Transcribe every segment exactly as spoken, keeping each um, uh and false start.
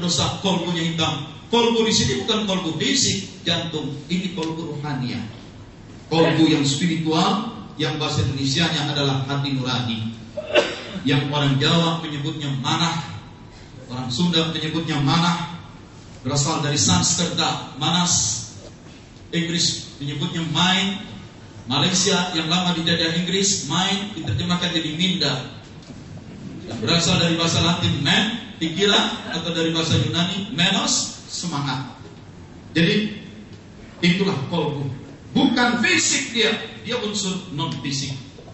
berdosa, kolbunya hitam. Kolbu di sini bukan kolbu fisik, jantung. Ini kolbu rohania. Kolbu yang spiritual, yang bahasa Indonesianya adalah hati nurani. Yang orang Jawa menyebutnya manah, orang Sunda menyebutnya manah, berasal dari Sanskerta, manas. Inggris menyebutnya mind. Malaysia yang lama dijajah Inggris, mind diterjemahkan jadi minda. Berasal dari bahasa Latin man, pikiran, atau dari bahasa Yunani menos, semangat. Jadi itulah kolbu. Bukan fisik dia, dia unsur non fisik.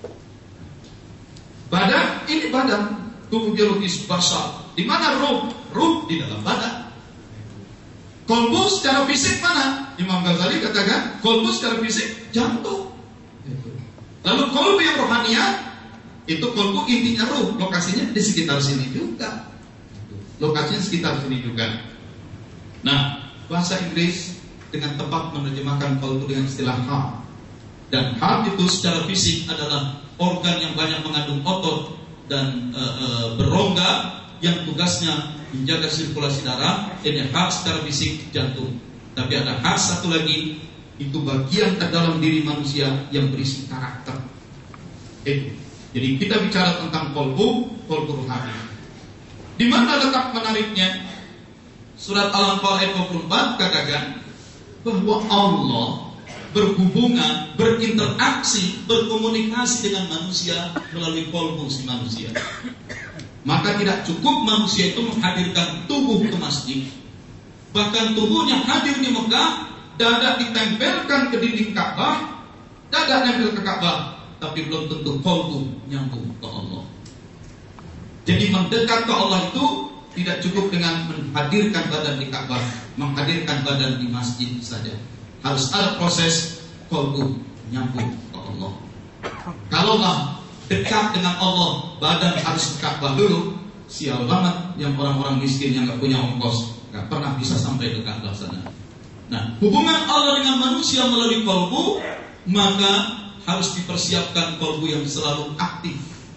Badan, ini badan, tubuh biologis basal. Di mana ruh? Ruh di dalam badan. Kolbu secara fisik mana? Imam Ghazali katakan kolbu secara fisik jantung. Lalu kolbu yang rohania, itu kolbu intinya ruh, lokasinya di sekitar sini juga. Lokasinya sekitar sini juga. Nah, bahasa Inggris dengan tepat menerjemahkan kolbu dengan istilah heart. Dan heart itu secara fisik adalah organ yang banyak mengandung otot dan e, e, berongga yang tugasnya menjaga sirkulasi darah. Ini heart secara fisik, jantung. Tapi ada heart satu lagi, itu bagian terdalam diri manusia yang berisi karakter. Itu. Jadi kita bicara tentang kolbu, kolbu rohani. Di mana letak menariknya? Surat Al-Anfal ayat dua puluh empat katakan bahwa Allah berhubungan, berinteraksi, berkomunikasi dengan manusia melalui kolbu si manusia. Maka tidak cukup manusia itu menghadirkan tubuh ke masjid. Bahkan tubuhnya hadir di Mekah, dada ditempelkan ke dinding Ka'bah, dada nempel ke Ka'bah, tapi belum tentu kolbu nyambung ke Allah. Jadi mendekat ke Allah itu tidak cukup dengan menghadirkan badan di Ka'bah, menghadirkan badan di masjid saja. Harus ada proses kolbu nyambung ke Allah. Kalaulah dekat dengan Allah, badan harus ke Ka'bah dulu, sial banget yang orang-orang miskin yang gak punya ongkos, gak pernah bisa sampai ke Ka'bah sana. Nah, hubungan Allah dengan manusia melalui kolbu, maka harus dipersiapkan kolbu yang selalu aktif.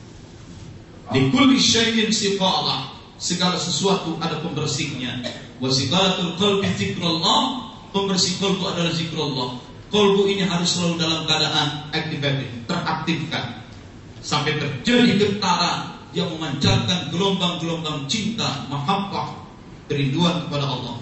Di kulli syai'in siqalah, segala sesuatu ada pembersihnya. Wa siqalatul qalbi zikrullah, pembersih kolbu adalah zikrullah. Kolbu ini harus selalu dalam keadaan activated, teraktifkan sampai terjadi getaran yang memancarkan gelombang-gelombang cinta, mahabbah, kerinduan kepada Allah.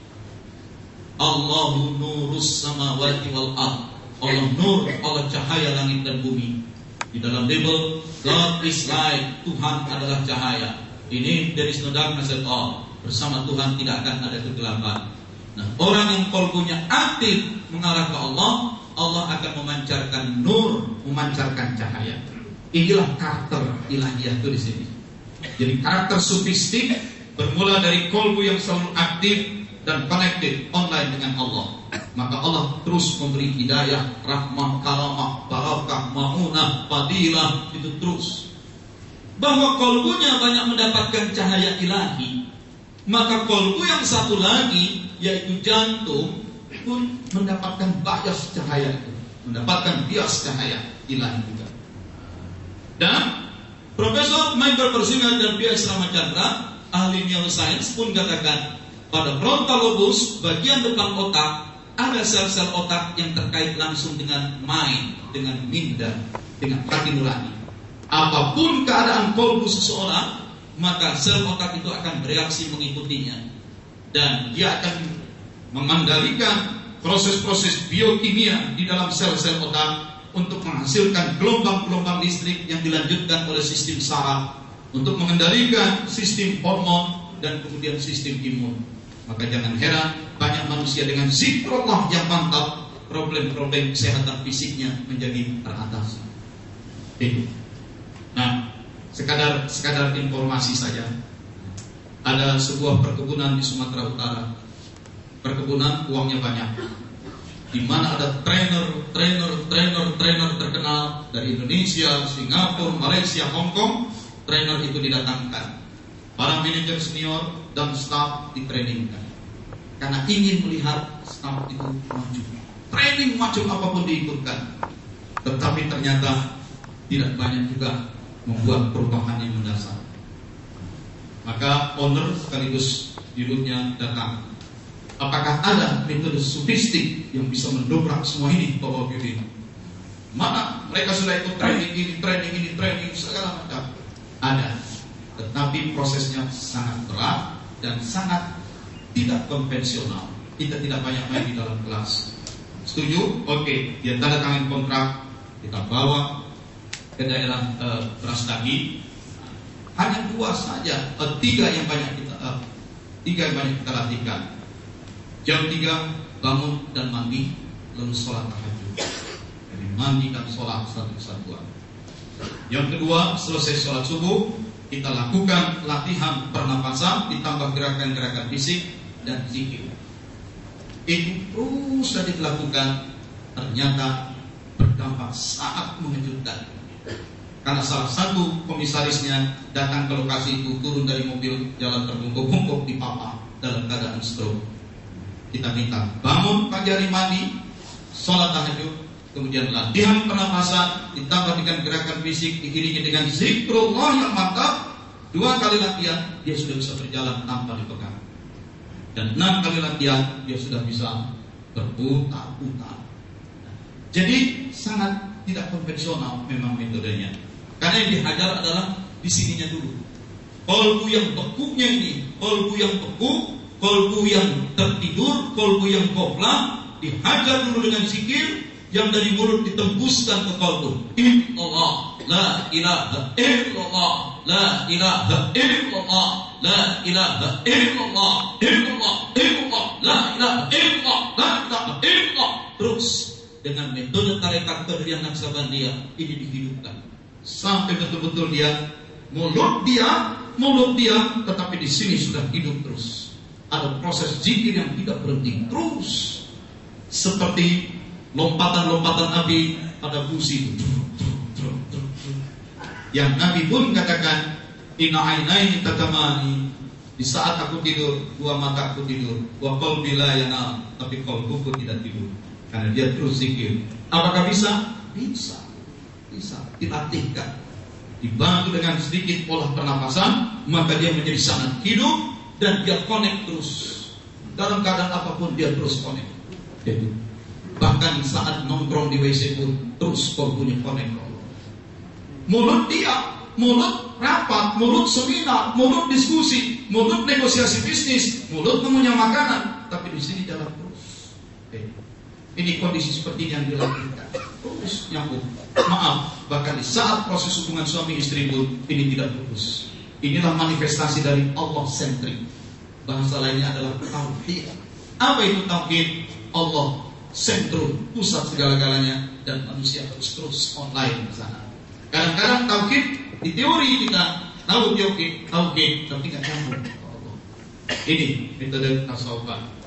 Allahu nurus samawati wal ardh. Allah nur, Allah cahaya langit dan bumi. Di dalam Bible, God is light, Tuhan adalah cahaya. Ini there is no darkness at all. Bersama Tuhan tidak akan ada kegelapan. Nah, orang yang kolbunya aktif mengarah ke Allah, Allah akan memancarkan nur, memancarkan cahaya. Inilah karakter ilahiyah itu di sini. Jadi karakter sufistik bermula dari kolbu yang selalu aktif dan connected online dengan Allah. Maka Allah terus memberi hidayah, rahmah, karamah, barakah, ma'unah, fadilah, itu terus. Bahwa kolbunya banyak mendapatkan cahaya ilahi, maka kolbu yang satu lagi, yaitu jantung, pun mendapatkan bias cahaya itu, mendapatkan bias cahaya ilahi juga. Dan Profesor Michael Persinger dan P S Ramachandra, ahli neuroscience, pun katakan pada frontal lobus, bagian depan otak, ada sel-sel otak yang terkait langsung dengan mind, dengan minda, dengan hati nurani. Apapun keadaan kolbu seseorang, maka sel otak itu akan bereaksi mengikutinya. Dan dia akan mengendalikan proses-proses biokimia di dalam sel-sel otak untuk menghasilkan gelombang-gelombang listrik yang dilanjutkan oleh sistem saraf, untuk mengendalikan sistem hormon dan kemudian sistem imun. Maka jangan heran banyak manusia dengan zikrullah yang mantap, problem-problem kesehatan fisiknya menjadi teratasi. Itu. Nah, sekadar sekadar informasi saja. Ada sebuah perkebunan di Sumatera Utara. Perkebunan uangnya banyak. Di mana ada trainer, trainer, trainer, trainer terkenal dari Indonesia, Singapura, Malaysia, Hong Kong. Trainer itu didatangkan. Para manajer senior dan staf ditrainingkan karena ingin melihat staf itu maju. Training macam apapun diikutkan, tetapi ternyata tidak banyak juga membuat perubahan yang mendasar. Maka owner sekaligus dirutnya datang. Apakah ada metode sofistik yang bisa mendobrak semua ini, Bapak Ibu? Mana mereka sudah ikut training ini, training ini, training segala macam. Ada, tetapi prosesnya sangat berat dan sangat tidak konvensional. Kita tidak banyak main di dalam kelas. Setuju? Oke, dia tanda tangan kontrak, kita bawa ke daerah uh, Brastagi. Hanya dua saja, uh, tiga yang banyak kita, uh, tiga yang banyak kita latihkan. Jam tiga bangun dan mandi, lalu sholat tahajud. Jadi mandi dan sholat satu kesatuan. Yang kedua, selesai sholat subuh, kita lakukan latihan pernapasan ditambah gerakan-gerakan fisik dan zikir. Itu terus saja dilakukan, ternyata berdampak sangat mengejutkan. Karena salah satu komisarisnya datang ke lokasi itu, turun dari mobil, jalan terbungkuk-bungkuk di papa dalam keadaan stroke. Kita minta bangun pagi hari mandi, sholat tahajud, kemudian latihan pernapasan ditambah dengan gerakan fisik diiringi dengan zikrullah yang mantap. Dua kali latihan dia sudah bisa berjalan tanpa dipegang, dan enam kali latihan dia sudah bisa berputar-putar. Jadi sangat tidak konvensional memang metodenya. Karena yang dihajar adalah di sininya dulu. Kolbu yang bekuknya ini, kolbu yang bekuk, kolbu yang tertidur, kolbu yang goflah, dihajar dulu dengan zikir yang dari mulut ditembuskan ke kolbu. Illallah, la ilaha illallah, la ilaha illallah, la ilaha illallah, illallah, illallah, la ilaha illallah, la ilaha illallah. Terus dengan metode tarekat Qadiriyah Naqsabandiyah ini dihidupkan sampai betul-betul dia mulut dia, mulut dia, tetapi di sini sudah hidup terus. Ada proses zikir yang tidak berhenti terus, seperti lompatan-lompatan api pada busi itu. Yang Nabi pun katakan, inna ainaini tatamani, di saat aku tidur dua mata aku tidur, wa qalbi la yanam, tapi qalbuku tidak tidur, karena dia terus zikir. Apakah bisa? Bisa, bisa dilatihkan, dibantu dengan sedikit pola pernapasan, maka dia menjadi sangat hidup. Dan dia connect terus. Dalam keadaan apapun dia terus connect. Jadi, bahkan saat nongkrong di W C pun terus kolbunya connect. Mulut dia, mulut rapat, mulut seminar, mulut diskusi, mulut negosiasi bisnis, mulut mengunyah makanan, tapi di sini jalan terus. Jadi, ini kondisi seperti yang dilakukan. Terus nyambung. Maaf, bahkan di saat proses hubungan suami istri pun ini tidak putus. Inilah manifestasi dari Allah sentrik. Bahasa lainnya adalah tauhid. Apa itu tauhid? Allah sentrum, pusat segala-galanya, dan manusia terus terus online di sana. Kadang-kadang tauhid di teori kita tahu tauhid, tauhid, tapi tidak nyambung ke Allah. Ini metode tasawuf.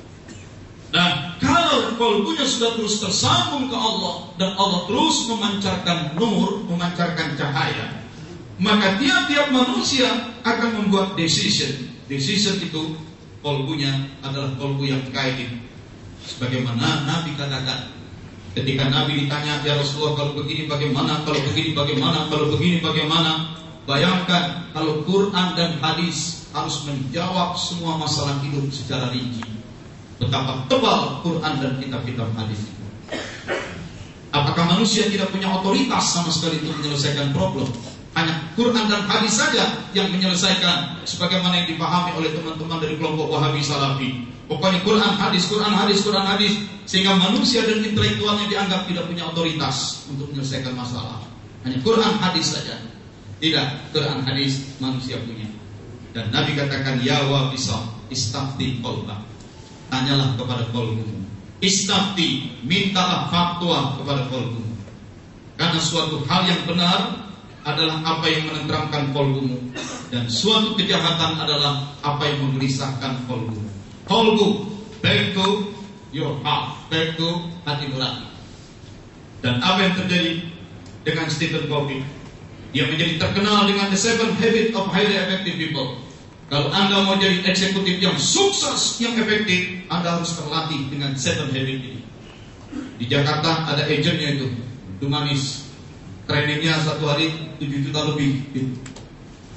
Nah, kalau kolbunya sudah terus tersambung ke Allah dan Allah terus memancarkan nur, memancarkan cahaya, maka tiap-tiap manusia akan membuat decision. Decision itu kolbunya adalah kolbu yang kain. Sebagaimana Nabi katakan, ketika Nabi ditanya, ya Rasulullah, kalau begini bagaimana, kalau begini bagaimana, kalau begini bagaimana. Bayangkan kalau Quran dan hadis harus menjawab semua masalah hidup secara rinci. Betapa tebal Quran dan kitab-kitab hadis itu. Apakah manusia tidak punya otoritas sama sekali untuk menyelesaikan problem? Hanya Quran dan hadis saja yang menyelesaikan, sebagaimana yang dipahami oleh teman-teman dari kelompok Wahabi Salafi. Pokoknya Quran hadis, Quran hadis, Quran hadis, sehingga manusia dan intelektualnya dianggap tidak punya otoritas untuk menyelesaikan masalah. Hanya Quran hadis saja. Tidak, Quran hadis manusia punya. Dan Nabi katakan, ya wa bisa istafti qalbak, tanyalah kepada qalbumu. Istafti, mintalah fatwa kepada qalbumu. Karena suatu hal yang benar adalah apa yang menenteramkan kolbumu, dan suatu kejahatan adalah apa yang menggelisahkan kolbumu. Kolbu, back to your heart, back to hati nurani. Dan apa yang terjadi dengan Stephen Covey? Dia menjadi terkenal dengan the seven habits of highly effective people. Kalau Anda mau jadi eksekutif yang sukses, yang efektif, Anda harus terlatih dengan seven habits ini. Di Jakarta ada agentnya itu, itu manis. Trainingnya satu hari tujuh juta lebih.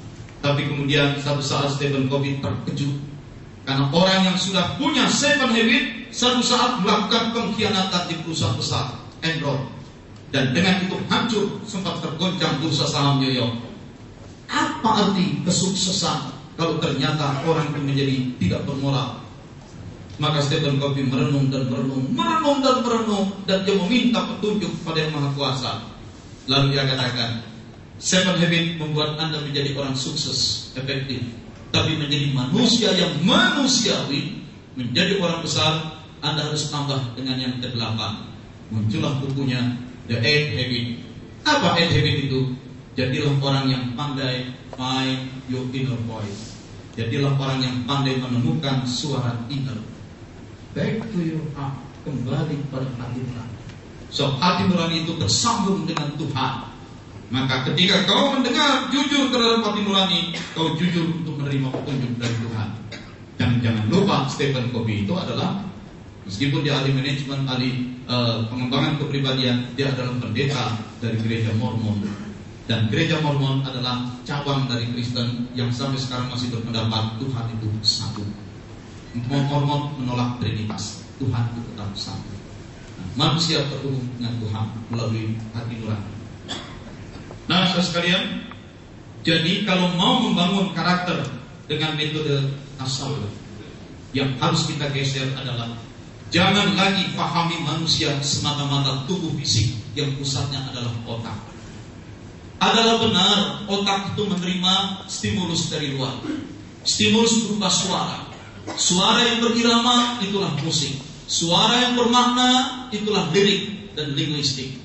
Tapi kemudian satu saat Stephen Covey terkejut, karena orang yang sudah punya seven habit satu saat melakukan pengkhianatan di perusahaan besar Enron, dan dengan itu hancur, sempat tergoncang bursa saham New York. Apa arti kesuksesan kalau ternyata orang itu menjadi tidak bermoral? Maka Stephen Covey merenung dan merenung, merenung dan merenung, dan dia meminta petunjuk kepada Yang Maha Kuasa. Lalu dia katakan, seven habit membuat Anda menjadi orang sukses, efektif, tapi menjadi manusia yang manusiawi, menjadi orang besar, Anda harus tambah dengan yang kedelapan. Muncullah bukunya The Eight Habit. Apa Eight Habit itu? Jadilah orang yang pandai find your inner voice. Jadilah orang yang pandai menemukan suara inner. Back to your heart. Kembali pada hati nurani. So hati nurani itu tersambung dengan Tuhan. Maka ketika kau mendengar jujur terhadap hati nurani, kau jujur untuk menerima petunjuk dari Tuhan. Dan jangan lupa Stephen Covey itu adalah, meskipun dia ahli manajemen, ahli uh, pengembangan kepribadian, dia adalah pendeta dari gereja Mormon. Dan gereja Mormon adalah cabang dari Kristen yang sampai sekarang masih berpendapat Tuhan itu satu. Mormon menolak Trinitas, Tuhan itu tetap satu. Nah, manusia terhubung dengan Tuhan melalui hati nurani. Nah, saudara sekalian, jadi kalau mau membangun karakter dengan metode tasawuf, yang harus kita geser adalah jangan lagi pahami manusia semata-mata tubuh fisik yang pusatnya adalah otak. Adalah benar otak itu menerima stimulus dari luar. Stimulus berupa suara. Suara yang berirama itulah musik. Suara yang bermakna itulah lirik dan linguistik.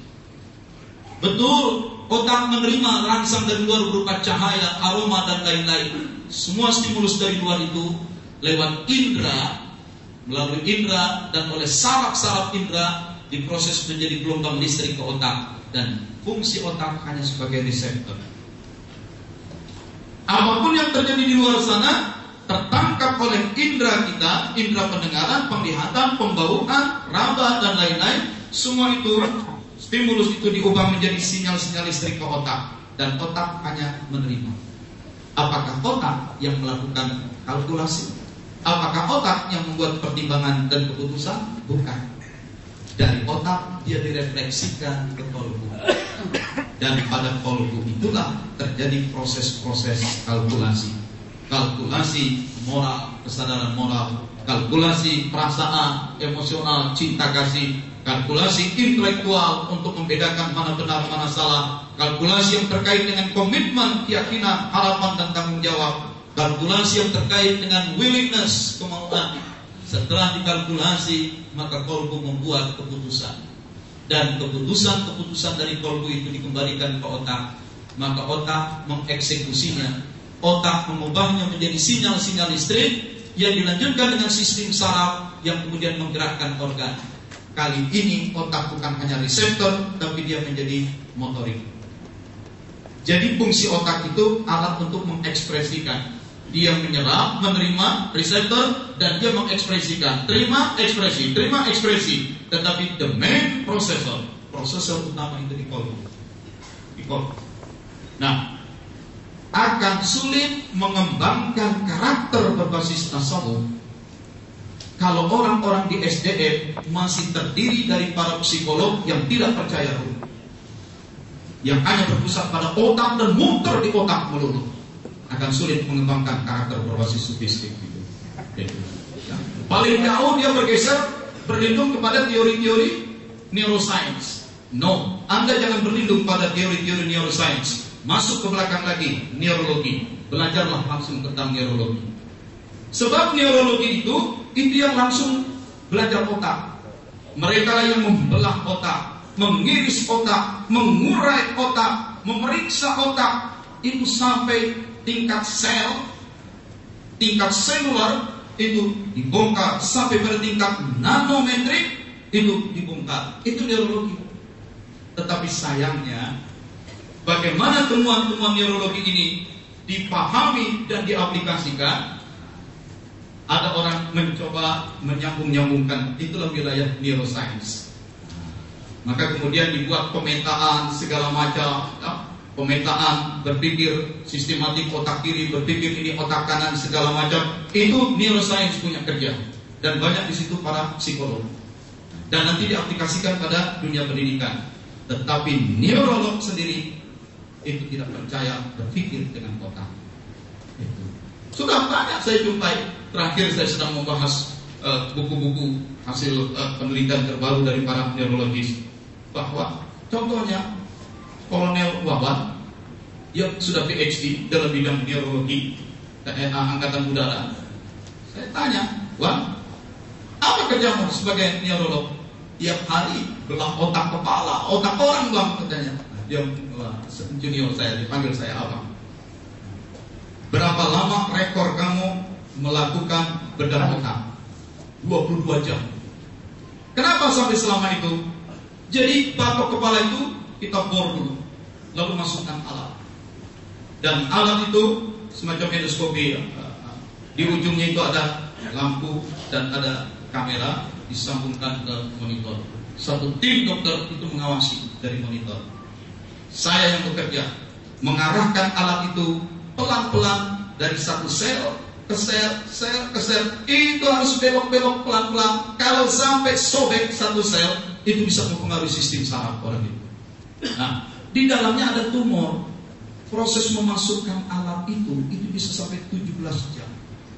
Betul, otak menerima rangsang dari luar berupa cahaya, aroma dan lain-lain. Semua stimulus dari luar itu lewat indera, melalui indera dan oleh saraf-saraf indera diproses menjadi gelombang listrik ke otak, dan fungsi otak hanya sebagai reseptor. Apapun yang terjadi di luar sana tertangkap oleh indera kita, indera pendengaran, penglihatan, pembauan, raba dan lain-lain. Semua itu, stimulus itu diubah menjadi sinyal-sinyal listrik ke otak, dan otak hanya menerima. Apakah otak yang melakukan kalkulasi? Apakah otak yang membuat pertimbangan dan keputusan? Bukan. Dari otak dia direfleksikan ke kolbu, dan pada kolbu itulah terjadi proses-proses kalkulasi. Kalkulasi moral, kesadaran moral, kalkulasi perasaan, emosional, cinta kasih, kalkulasi intelektual untuk membedakan mana benar mana salah, kalkulasi yang terkait dengan komitmen, keyakinan, harapan dan tanggung jawab, kalkulasi yang terkait dengan willingness, kemauan. Setelah dikalkulasi, maka kolbu membuat keputusan, dan keputusan-keputusan dari kolbu itu dikembalikan ke otak, maka otak mengeksekusinya. Otak mengubahnya menjadi sinyal-sinyal listrik yang dilanjutkan dengan sistem saraf yang kemudian menggerakkan organ. Kali ini otak bukan hanya reseptor, tapi dia menjadi motorik. Jadi fungsi otak itu alat untuk mengekspresikan. Dia menyerap, menerima, reseptor, dan dia mengekspresikan. Terima, ekspresi, terima, ekspresi. Tetapi the main processor, prosesor utama itu di kolbu. Di kolbu. Nah, akan sulit mengembangkan karakter berbasis tasawuf kalau orang-orang di S D M masih terdiri dari para psikolog yang tidak percaya ruh, yang hanya berpusat pada otak dan muter di otak melulu. Akan sulit mengembangkan karakter berbasis sofistik gitu. Ya. Paling jauh dia bergeser berlindung kepada teori-teori neuroscience. No, Anda jangan berlindung pada teori-teori neuroscience. Masuk ke belakang lagi, neurologi. Belajarlah langsung tentang neurologi. Sebab neurologi itu itu yang langsung belajar otak. Mereka lah yang membelah otak, mengiris otak, mengurai otak, memeriksa otak. Itu sampai tingkat sel, tingkat seluler itu dibongkar, sampai pada tingkat nanometrik itu dibongkar. Itu neurologi. Tetapi sayangnya, bagaimana temuan-temuan neurologi ini dipahami dan diaplikasikan? Ada orang mencoba menyambung-nyambungkan, itulah wilayah neuroscience. Maka kemudian dibuat pemetaan segala macam, ya, pemetaan, berpikir sistematik otak kiri, berpikir ini otak kanan, segala macam. Itu neuroscience punya kerja. Dan banyak di situ para psikolog. Dan nanti diaplikasikan pada dunia pendidikan. Tetapi neurolog sendiri itu tidak percaya berpikir dengan otak. Itu. Sudah banyak saya jumpai. Terakhir saya sedang membahas uh, buku-buku hasil uh, penelitian terbaru dari para neurologis, bahwa contohnya Kolonel Wawan yang sudah P H D dalam bidang neurologi eh, angkatan udara. Saya tanya, Wan, apa kerjamu sebagai neurolog? Tiap hari belah otak kepala, otak orang bang, katanya. Dia wah, junior saya, dipanggil saya abang. Berapa lama rekor kamu melakukan bedah otak? dua puluh dua jam. Kenapa sampai selama itu? Jadi batok kepala itu kita bor dulu, lalu masukkan alat. Dan alat itu semacam endoskopi ya. Di ujungnya itu ada lampu dan ada kamera disambungkan ke monitor. Satu tim dokter itu mengawasi dari monitor. Saya yang bekerja mengarahkan alat itu pelan-pelan dari satu sel ke sel, sel ke sel. Itu harus belok-belok pelan-pelan. Kalau sampai sobek satu sel, itu bisa mempengaruhi sistem saraf orang itu. Nah, di dalamnya ada tumor. Proses memasukkan alat itu itu bisa sampai tujuh belas jam.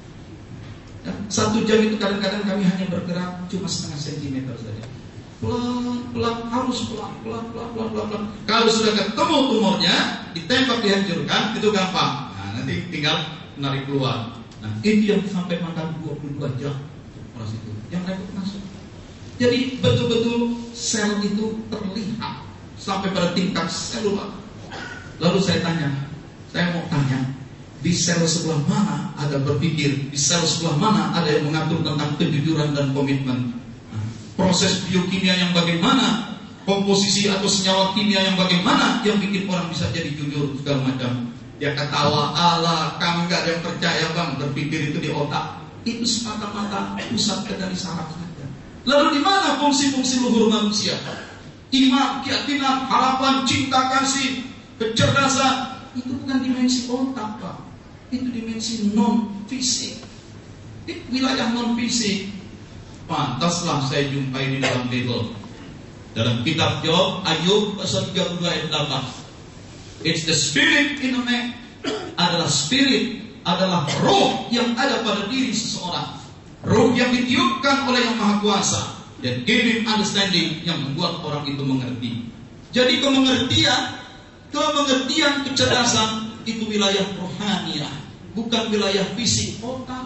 Ya, satu jam itu kadang-kadang kami hanya bergerak cuma setengah sentimeter saja. Pelan-pelan, harus pelan-pelan, pelan-pelan, pelan-pelan. Kalau sudah ketemu tumornya, ditembak, dihancurkan, itu gampang. Nah, nanti tinggal menarik keluar. Nah, itu yang sampai makan dua puluh dua jam proses itu. Yang repot masuk. Jadi betul-betul sel itu terlihat sampai pada tingkat seluler. Lalu saya tanya, saya mau tanya, di sel sebelah mana ada berpikir, di sel sebelah mana ada yang mengatur tentang kejujuran dan komitmen. Nah, proses biokimia yang bagaimana, komposisi atau senyawa kimia yang bagaimana yang bikin orang bisa jadi jujur segala macam. Dia ketawa, ala kamu gak ada yang percaya bang, berpikir itu di otak. Itu semata-mata pusat dari saraf saja. Lalu di mana fungsi-fungsi luhur manusia? Iman, keyakinan, harapan, cinta, kasih, kecerdasan. Itu bukan dimensi otak pak. Itu dimensi non fisik. Itu wilayah non fisik. Pantaslah saya jumpai di dalam Bible. Dalam kitab Job, Ayub pasal tiga puluh dua ayat delapan. It's the spirit in a man. Adalah spirit, adalah roh yang ada pada diri seseorang. Roh yang ditiupkan oleh Yang Maha Kuasa dan give him understanding yang membuat orang itu mengerti. Jadi kemengertian, kemengertian, kecerdasan itu wilayah rohaniah, bukan wilayah fisik otak.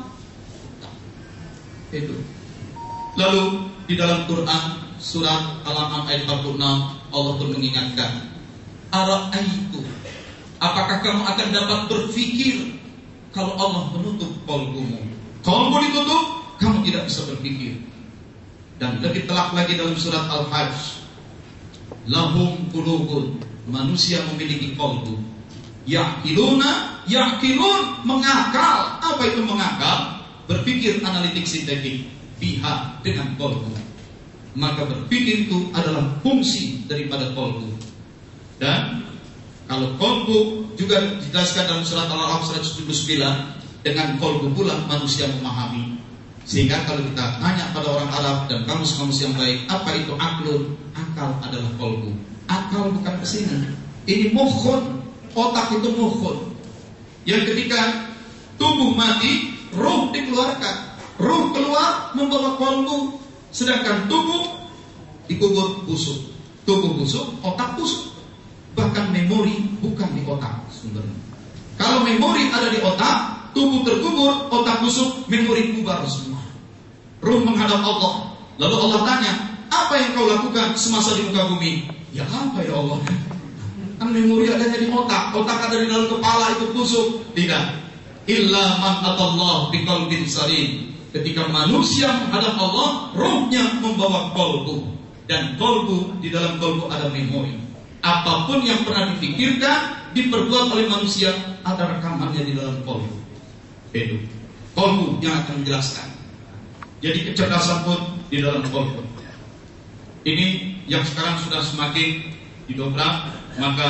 Itu. Lalu di dalam Quran surat Al-An'am ayat empat puluh enam Allah pun mengingatkan, Ara'aitu, apakah kamu akan dapat berpikir kalau Allah menutup kolbumu? Kolbu ditutup, kamu tidak bisa berpikir. Dan lebih telak lagi dalam surat Al-Hajj, lahum qulubun, manusia memiliki kolbu, ya'qiluna, ya'qilun, mengakal. Apa itu mengakal? Berpikir analitik sintetik, biha, dengan kolbu. Maka berpikir itu adalah fungsi daripada kolbu. Dan kalau kolbu juga dijelaskan dalam surat Al-Araf seratus tujuh puluh sembilan, dengan kolbu pula manusia memahami. Sehingga kalau kita tanya pada orang Arab dan kamus-kamus yang baik, apa itu aklun? Akal adalah kolbu. Akal bukan kesini. Ini mukhun, otak itu mukhun. Yang ketika tubuh mati, ruh dikeluarkan. Ruh keluar membawa kolbu, sedangkan tubuh dikubur busuk. Tubuh busuk, otak busuk. Bahkan memori bukan di otak sumbernya. Kalau memori ada di otak, tubuh terkubur, otak busuk, memori bubar semua. Ruh menghadap Allah. Lalu Allah tanya, apa yang kau lakukan semasa di muka bumi? Ya apa ya Allah? Kan memori adanya di otak, otak ada di dalam kepala, itu busuk. Tidak. Illa man atallah biqalbin salim. Ketika manusia menghadap Allah, ruhnya membawa kolbu. Dan kolbu, di dalam kolbu ada memori. Apapun yang pernah dipikirkan, diperbuat oleh manusia, ada rekamannya di dalam kolbu. Itu kolbu yang akan menjelaskan. Jadi kecerdasan pun di dalam kolbu. Ini yang sekarang sudah semakin didobrak. Maka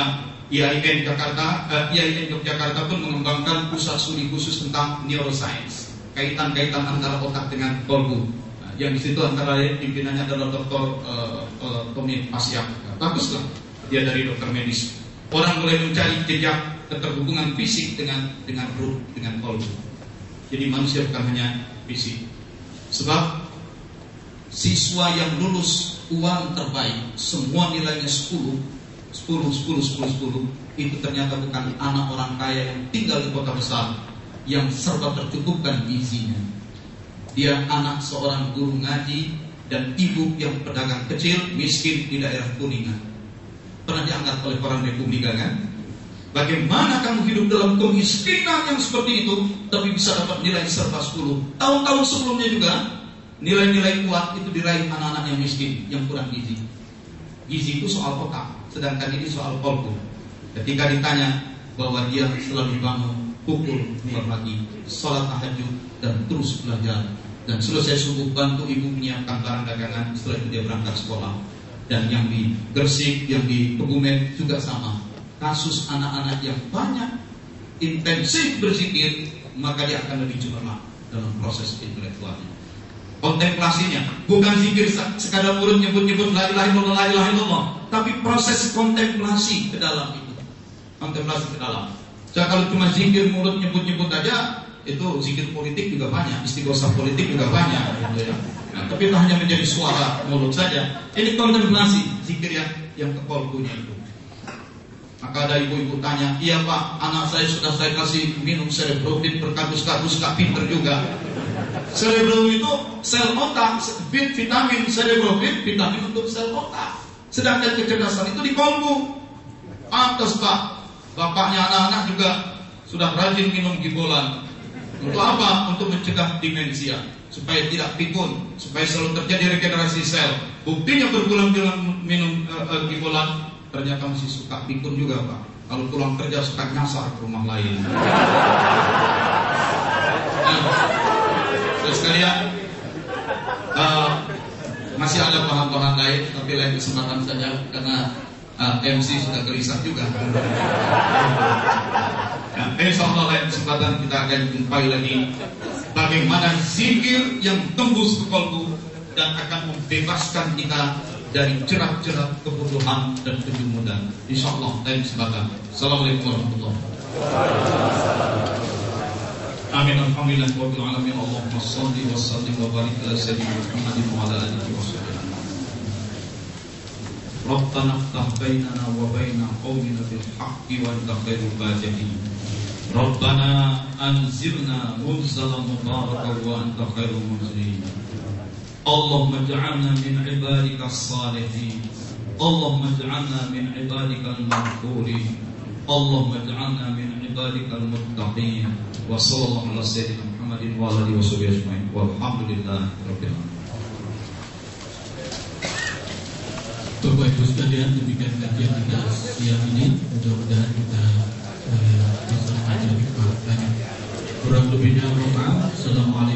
I A I N Jakarta, uh, I A I N Yogyakarta pun mengembangkan pusat studi khusus tentang neuroscience, kaitan-kaitan antara otak dengan kolbu. Nah, yang di situ antara lain pimpinannya adalah Doktor uh, uh, Tommy Pasyak. Baguslah, dia dari dokter medis. Orang mulai mencari jejak keterhubungan fisik dengan dengan ruh, dengan kolbu. Jadi manusia bukan hanya fisik. Sebab siswa yang lulus U A N terbaik, semua nilainya sepuluh, sepuluh, sepuluh, sepuluh, sepuluh, itu ternyata bukan anak orang kaya yang tinggal di kota besar, yang serba tercukupkan gizinya. Dia anak seorang guru ngaji dan ibu yang pedagang kecil, miskin di daerah Kuningan. Pernah diangkat oleh orang Republika kan? Bagaimana kamu hidup dalam kemiskinan yang seperti itu, tapi bisa dapat nilai serba sepuluh? Tahun-tahun sebelumnya juga nilai-nilai kuat itu diraih anak-anak yang miskin, yang kurang gizi. Gizi itu soal otak, sedangkan ini soal kolbu. Ketika ditanya bahwa dia selalu bangun pukul dua pagi, sholat tahajud dan terus belajar, dan selesai subuh bantu ibu menyiapkan barang dagangan, setelah itu dia berangkat sekolah. Dan yang di Gresik, yang di Kebumen juga sama. Kasus anak-anak yang banyak intensif berzikir, maka dia akan lebih cemerlang dalam proses intelektualnya. Kontemplasinya bukan zikir sekadar mulut nyebut-nyebut la ilaha illallah, la ilaha illallah, tapi proses kontemplasi ke dalam itu. Kontemplasi ke dalam. Jadi kalau cuma zikir mulut nyebut-nyebut aja, itu zikir politik juga banyak, istighosah politik juga banyak, gitu ya. Nah, tapi itu hanya menjadi suara mulut saja. Ini kontemplasi, zikir yang yang ke kolbunya itu. Maka ada ibu-ibu tanya, iya Pak, anak saya sudah saya kasih minum cerebrofit berkardus-kardus, gak pinter juga. Cerebrofit itu sel otak, bit vitamin cerebrofit, vitamin untuk sel otak. Sedangkan kecerdasan itu di kolbu. Pantas Pak, bapaknya anak-anak juga sudah rajin minum gibolan. Untuk apa? Untuk mencegah demensia, supaya tidak pikun, supaya selalu terjadi regenerasi sel. Buktinya berbulan-bulan minum uh, uh, gibolan, ternyata masih suka pikun juga Pak. Kalau pulang kerja suka nyasar ke rumah lain. Nah, terus sekalian, uh, masih ada bahan-bahan lain, tapi lain kesempatan saja karena uh, M C sudah gelisah juga. Nah, insya Allah lain kesempatan kita akan jumpai lagi bagaimana zikir yang tembus ke kolbu dan akan membebaskan kita dari jerat-jerat kebodohan dan kejumudan. Insya Allah lain kesempatan. Assalamualaikum warahmatullahi wabarakatuh. Amin. Alhamdulillah rabbil alamin. Allahumma shalli wa sallim wa barik ala sayyidina Muhammadin wa ala alihi wasallam. Rabbana iftah bainana wa baina qaumina bil haqqi wa anta khairul fatihin. Rabbana anzilna munzalan mubarakan wa anta khairul munzilin. Allahumma ij'alna min ibadika as-salihin. Allahumma ij'alna min ibadika al-maghfurin. Allahumma ij'alna min ibadika al-muttaqin. Wa sallallahu ala sayyidina Muhammadin wa ala alihi washabihi ajmain. Walhamdulillahi rabbil alamin. Bapak Ibu sekalian, demikian kajian kita siang ini. Mudah-mudahan kita eh, bisa mengajari banyak. Kurang lebihnya mohon maaf. Assalamualaikum.